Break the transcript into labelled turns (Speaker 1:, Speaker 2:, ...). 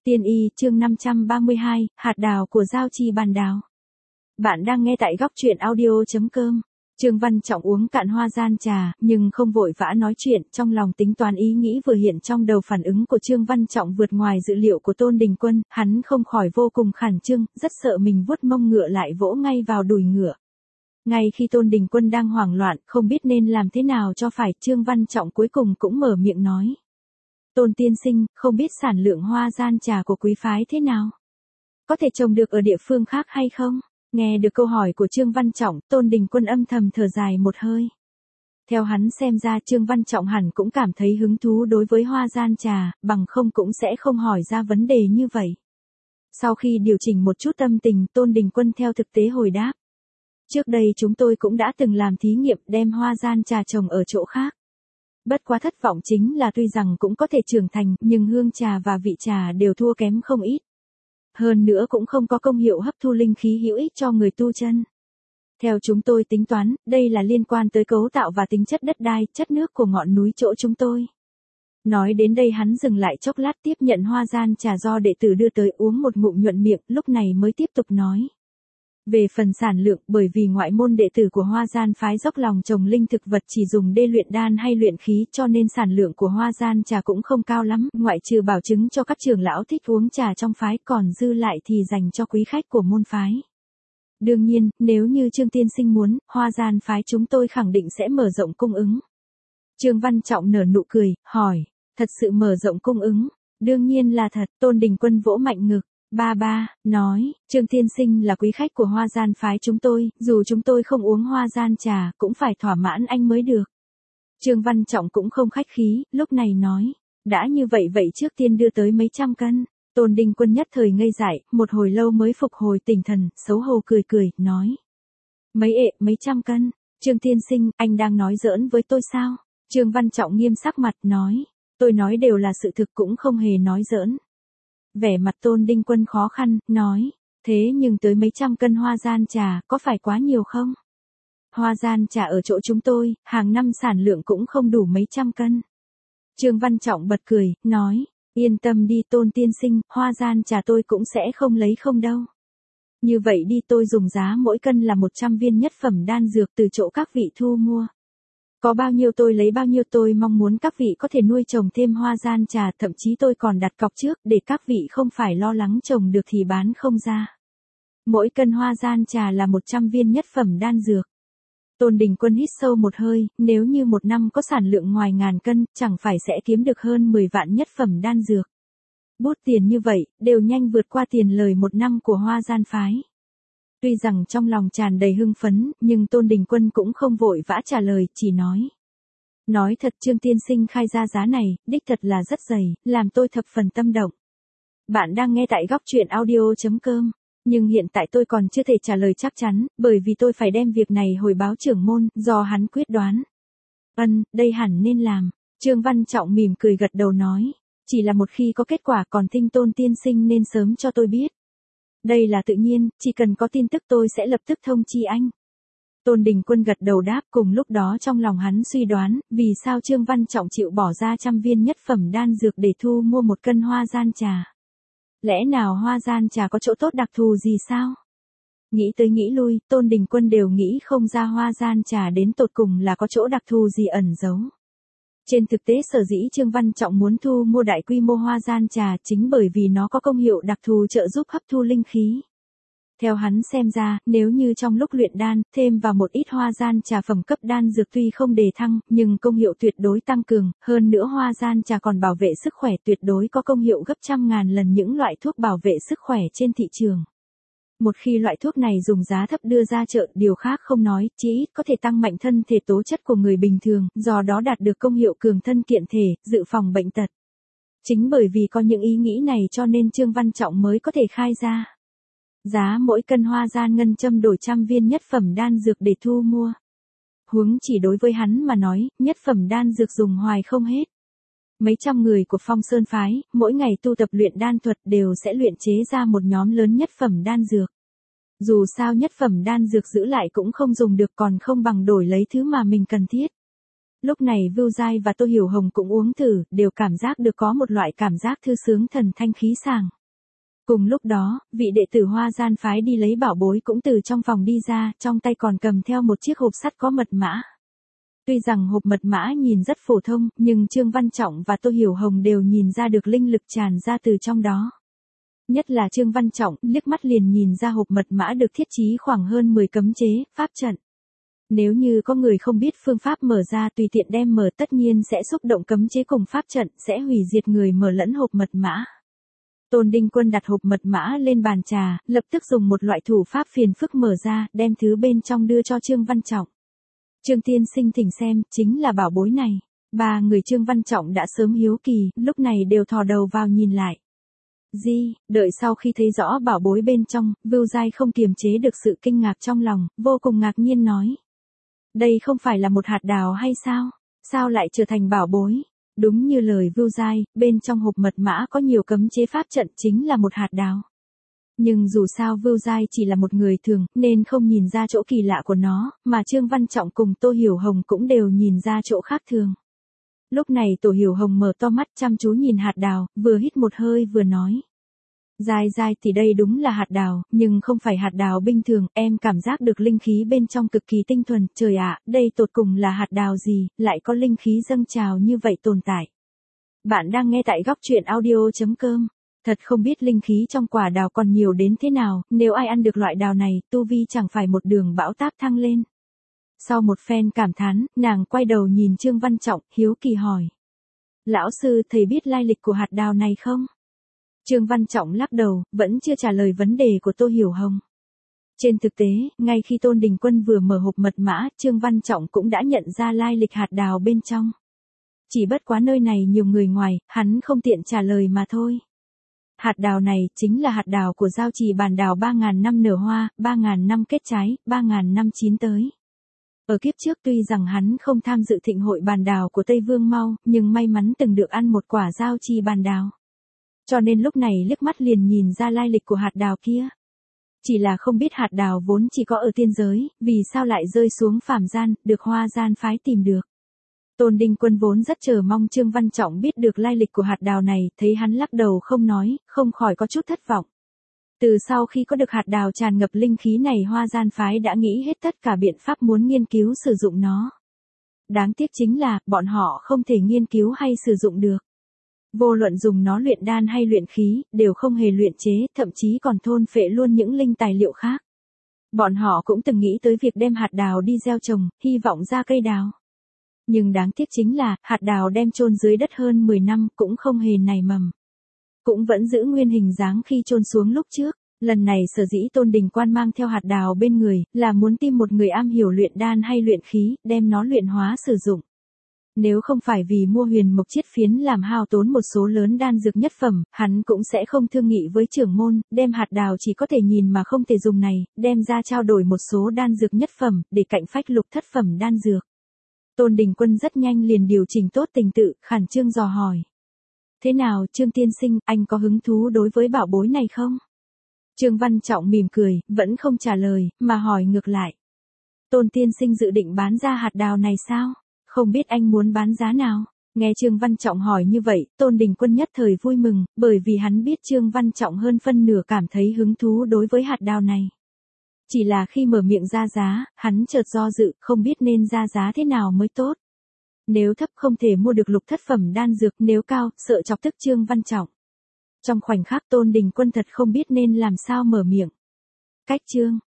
Speaker 1: Tiên y chương 532, hạt đào của Giao Trì Bàn Đào. Bạn đang nghe tại góc truyện audio.com. Trương Văn Trọng uống cạn hoa gian trà, nhưng không vội vã nói chuyện, trong lòng tính toán ý nghĩ vừa hiện trong đầu. Phản ứng của Trương Văn Trọng vượt ngoài dự liệu của Tôn Đình Quân, hắn không khỏi vô cùng khẩn trương, rất sợ mình vuốt mông ngựa lại vỗ ngay vào đùi ngựa. Ngay khi Tôn Đình Quân đang hoảng loạn, không biết nên làm thế nào cho phải, Trương Văn Trọng cuối cùng cũng mở miệng nói. Tôn tiên sinh, không biết sản lượng hoa gian trà của quý phái thế nào? Có thể trồng được ở địa phương khác hay không? Nghe được câu hỏi của Trương Văn Trọng, Tôn Đình Quân âm thầm thở dài một hơi. Theo hắn xem ra Trương Văn Trọng hẳn cũng cảm thấy hứng thú đối với hoa gian trà, bằng không cũng sẽ không hỏi ra vấn đề như vậy. Sau khi điều chỉnh một chút tâm tình, Tôn Đình Quân theo thực tế hồi đáp. Trước đây chúng tôi cũng đã từng làm thí nghiệm đem hoa gian trà trồng ở chỗ khác. Bất quá thất vọng chính là tuy rằng cũng có thể trưởng thành, nhưng hương trà và vị trà đều thua kém không ít. Hơn nữa cũng không có công hiệu hấp thu linh khí hữu ích cho người tu chân. Theo chúng tôi tính toán, đây là liên quan tới cấu tạo và tính chất đất đai, chất nước của ngọn núi chỗ chúng tôi. Nói đến đây hắn dừng lại chốc lát, tiếp nhận hoa gian trà do đệ tử đưa tới, uống một ngụm nhuận miệng, lúc này mới tiếp tục nói. Về phần sản lượng, bởi vì ngoại môn đệ tử của Hoa Gian phái dốc lòng trồng linh thực vật chỉ dùng để luyện đan hay luyện khí, cho nên sản lượng của Hoa Gian trà cũng không cao lắm, ngoại trừ bảo chứng cho các trưởng lão thích uống trà trong phái, còn dư lại thì dành cho quý khách của môn phái. Đương nhiên, nếu như Trương tiên sinh muốn, Hoa Gian phái chúng tôi khẳng định sẽ mở rộng cung ứng. Trương Văn Trọng nở nụ cười, hỏi, thật sự mở rộng cung ứng? Đương nhiên là thật. Tôn Đình Quân vỗ mạnh ngực. Ba, nói, Trương tiên sinh là quý khách của Hoa Gian phái chúng tôi, dù chúng tôi không uống hoa gian trà, cũng phải thỏa mãn anh mới được. Trương Văn Trọng cũng không khách khí, lúc này nói, đã như vậy trước tiên đưa tới mấy trăm cân. Tôn Đình Quân nhất thời ngây dại, một hồi lâu mới phục hồi tinh thần, xấu hổ cười, nói. Mấy trăm cân, Trương tiên sinh, anh đang nói giỡn với tôi sao? Trương Văn Trọng nghiêm sắc mặt, nói, tôi nói đều là sự thực, cũng không hề nói giỡn. Vẻ mặt Tôn Đình Quân khó khăn, nói, thế nhưng tới mấy trăm cân hoa gian trà, có phải quá nhiều không? Hoa gian trà ở chỗ chúng tôi, hàng năm sản lượng cũng không đủ mấy trăm cân. Trương Văn Trọng bật cười, nói, yên tâm đi Tôn tiên sinh, hoa gian trà tôi cũng sẽ không lấy không đâu. Như vậy đi, tôi dùng giá mỗi cân là 100 viên nhất phẩm đan dược từ chỗ các vị thu mua. Có bao nhiêu tôi lấy bao nhiêu, tôi mong muốn các vị có thể nuôi trồng thêm hoa gian trà, thậm chí tôi còn đặt cọc trước để các vị không phải lo lắng trồng được thì bán không ra. Mỗi cân hoa gian trà là 100 viên nhất phẩm đan dược. Tôn Đình Quân hít sâu một hơi, nếu như một năm có sản lượng ngoài ngàn cân, chẳng phải sẽ kiếm được hơn 10 vạn nhất phẩm đan dược. Bút tiền như vậy, đều nhanh vượt qua tiền lời một năm của Hoa Gian phái. Tuy rằng trong lòng tràn đầy hưng phấn, nhưng Tôn Đình Quân cũng không vội vã trả lời, chỉ nói. Nói thật Trương tiên sinh khai ra giá này, đích thật là rất dày, làm tôi thập phần tâm động. Bạn đang nghe tại góc truyện audio.com, nhưng hiện tại tôi còn chưa thể trả lời chắc chắn, bởi vì tôi phải đem việc này hồi báo trưởng môn, do hắn quyết đoán. Đây hẳn nên làm. Trương Văn Trọng mỉm cười gật đầu nói, chỉ là một khi có kết quả còn thỉnh Tôn tiên sinh nên sớm cho tôi biết. Đây là tự nhiên, chỉ cần có tin tức tôi sẽ lập tức thông chi anh. Tôn Đình Quân gật đầu đáp, cùng lúc đó trong lòng hắn suy đoán, vì sao Trương Văn Trọng chịu bỏ ra 100 viên nhất phẩm đan dược để thu mua một cân hoa gian trà. Lẽ nào hoa gian trà có chỗ tốt đặc thù gì sao? Nghĩ tới nghĩ lui, Tôn Đình Quân đều nghĩ không ra hoa gian trà đến tột cùng là có chỗ đặc thù gì ẩn giấu. Trên thực tế sở dĩ Trương Văn Trọng muốn thu mua đại quy mô hoa gian trà chính bởi vì nó có công hiệu đặc thù trợ giúp hấp thu linh khí. Theo hắn xem ra, nếu như trong lúc luyện đan, thêm vào một ít hoa gian trà phẩm cấp đan dược tuy không đề thăng, nhưng công hiệu tuyệt đối tăng cường, hơn nữa hoa gian trà còn bảo vệ sức khỏe, tuyệt đối có công hiệu gấp trăm ngàn lần những loại thuốc bảo vệ sức khỏe trên thị trường. Một khi loại thuốc này dùng giá thấp đưa ra chợ, điều khác không nói, chí ít có thể tăng mạnh thân thể tố chất của người bình thường, do đó đạt được công hiệu cường thân kiện thể, dự phòng bệnh tật. Chính bởi vì có những ý nghĩ này cho nên Trương Văn Trọng mới có thể khai ra. Giá mỗi cân hoa gian ngân châm đổi 100 viên nhất phẩm đan dược để thu mua. Huống chỉ đối với hắn mà nói, nhất phẩm đan dược dùng hoài không hết. Mấy trăm người của Phong Sơn phái, mỗi ngày tu tập luyện đan thuật đều sẽ luyện chế ra một nhóm lớn nhất phẩm đan dược. Dù sao nhất phẩm đan dược giữ lại cũng không dùng được, còn không bằng đổi lấy thứ mà mình cần thiết. Lúc này Vưu Giai và Tô Hiểu Hồng cũng uống thử, đều cảm giác được có một loại cảm giác thư sướng thần thanh khí sảng. Cùng lúc đó, vị đệ tử Hoa Gian phái đi lấy bảo bối cũng từ trong phòng đi ra, trong tay còn cầm theo một chiếc hộp sắt có mật mã. Tuy rằng hộp mật mã nhìn rất phổ thông, nhưng Trương Văn Trọng và Tô Hiểu Hồng đều nhìn ra được linh lực tràn ra từ trong đó. Nhất là Trương Văn Trọng, liếc mắt liền nhìn ra hộp mật mã được thiết trí khoảng hơn 10 cấm chế, pháp trận. Nếu như có người không biết phương pháp mở ra tùy tiện đem mở tất nhiên sẽ xúc động cấm chế cùng pháp trận, sẽ hủy diệt người mở lẫn hộp mật mã. Tôn Đình Quân đặt hộp mật mã lên bàn trà, lập tức dùng một loại thủ pháp phiền phức mở ra, đem thứ bên trong đưa cho Trương Văn Trọng. Trương tiên sinh thỉnh xem, chính là bảo bối này. Ba người Trương Văn Trọng đã sớm hiếu kỳ, lúc này đều thò đầu vào nhìn lại. Đợi sau khi thấy rõ bảo bối bên trong, Vưu Giai không kiềm chế được sự kinh ngạc trong lòng, vô cùng ngạc nhiên nói. Đây không phải là một hạt đào hay sao? Sao lại trở thành bảo bối? Đúng như lời Vưu Giai, bên trong hộp mật mã có nhiều cấm chế pháp trận chính là một hạt đào. Nhưng dù sao Vưu Giai chỉ là một người thường, nên không nhìn ra chỗ kỳ lạ của nó, mà Trương Văn Trọng cùng Tô Hiểu Hồng cũng đều nhìn ra chỗ khác thường. Lúc này Tô Hiểu Hồng mở to mắt chăm chú nhìn hạt đào, vừa hít một hơi vừa nói. Giai thì đây đúng là hạt đào, nhưng không phải hạt đào bình thường, em cảm giác được linh khí bên trong cực kỳ tinh thuần, trời ạ, đây tột cùng là hạt đào gì, lại có linh khí dâng trào như vậy tồn tại. Bạn đang nghe tại góc truyện audio.com. Thật không biết linh khí trong quả đào còn nhiều đến thế nào, nếu ai ăn được loại đào này, tu vi chẳng phải một đường bão táp thăng lên. Sau một phen cảm thán, nàng quay đầu nhìn Trương Văn Trọng, hiếu kỳ hỏi. Lão sư, thầy biết lai lịch của hạt đào này không? Trương Văn Trọng lắc đầu, vẫn chưa trả lời vấn đề của Tô Hiểu Hồng. Trên thực tế, ngay khi Tôn Đình Quân vừa mở hộp mật mã, Trương Văn Trọng cũng đã nhận ra lai lịch hạt đào bên trong. Chỉ bất quá nơi này nhiều người ngoài, hắn không tiện trả lời mà thôi. Hạt đào này chính là hạt đào của Giao Trì Bàn Đào 3.000 năm nở hoa, 3.000 năm kết trái, 3.000 năm chín tới. Ở kiếp trước tuy rằng hắn không tham dự thịnh hội bàn đào của Tây Vương Mau, nhưng may mắn từng được ăn một quả Giao Trì Bàn Đào. Cho nên lúc này liếc mắt liền nhìn ra lai lịch của hạt đào kia. Chỉ là không biết hạt đào vốn chỉ có ở tiên giới, vì sao lại rơi xuống phàm gian, được Hoa Gian phái tìm được. Tôn Đình Quân vốn rất chờ mong Trương Văn Trọng biết được lai lịch của hạt đào này, thấy hắn lắc đầu không nói, không khỏi có chút thất vọng. Từ sau khi có được hạt đào tràn ngập linh khí này, Hoa Gian phái đã nghĩ hết tất cả biện pháp muốn nghiên cứu sử dụng nó. Đáng tiếc chính là, bọn họ không thể nghiên cứu hay sử dụng được. Vô luận dùng nó luyện đan hay luyện khí, đều không hề luyện chế, thậm chí còn thôn phệ luôn những linh tài liệu khác. Bọn họ cũng từng nghĩ tới việc đem hạt đào đi gieo trồng, hy vọng ra cây đào. Nhưng đáng tiếc chính là, hạt đào đem chôn dưới đất hơn 10 năm cũng không hề nảy mầm. Cũng vẫn giữ nguyên hình dáng khi chôn xuống lúc trước. Lần này sở dĩ Tôn Đình Quan mang theo hạt đào bên người, là muốn tìm một người am hiểu luyện đan hay luyện khí, đem nó luyện hóa sử dụng. Nếu không phải vì mua huyền mộc chiết phiến làm hao tốn một số lớn đan dược nhất phẩm, hắn cũng sẽ không thương nghị với trưởng môn, đem hạt đào chỉ có thể nhìn mà không thể dùng này, đem ra trao đổi một số đan dược nhất phẩm, để cạnh phách lục thất phẩm đan dược. Tôn Đình Quân rất nhanh liền điều chỉnh tốt tình tự, khẩn trương dò hỏi. Thế nào Trương tiên sinh, anh có hứng thú đối với bảo bối này không? Trương Văn Trọng mỉm cười, vẫn không trả lời, mà hỏi ngược lại. Tôn tiên sinh dự định bán ra hạt đào này sao? Không biết anh muốn bán giá nào? Nghe Trương Văn Trọng hỏi như vậy, Tôn Đình Quân nhất thời vui mừng, bởi vì hắn biết Trương Văn Trọng hơn phân nửa cảm thấy hứng thú đối với hạt đào này. Chỉ là khi mở miệng ra giá, hắn chợt do dự, không biết nên ra giá thế nào mới tốt. Nếu thấp không thể mua được lục thất phẩm đan dược, nếu cao, sợ chọc tức Trương Văn Trọng. Trong khoảnh khắc Tôn Đình Quân thật không biết nên làm sao mở miệng. Cách chương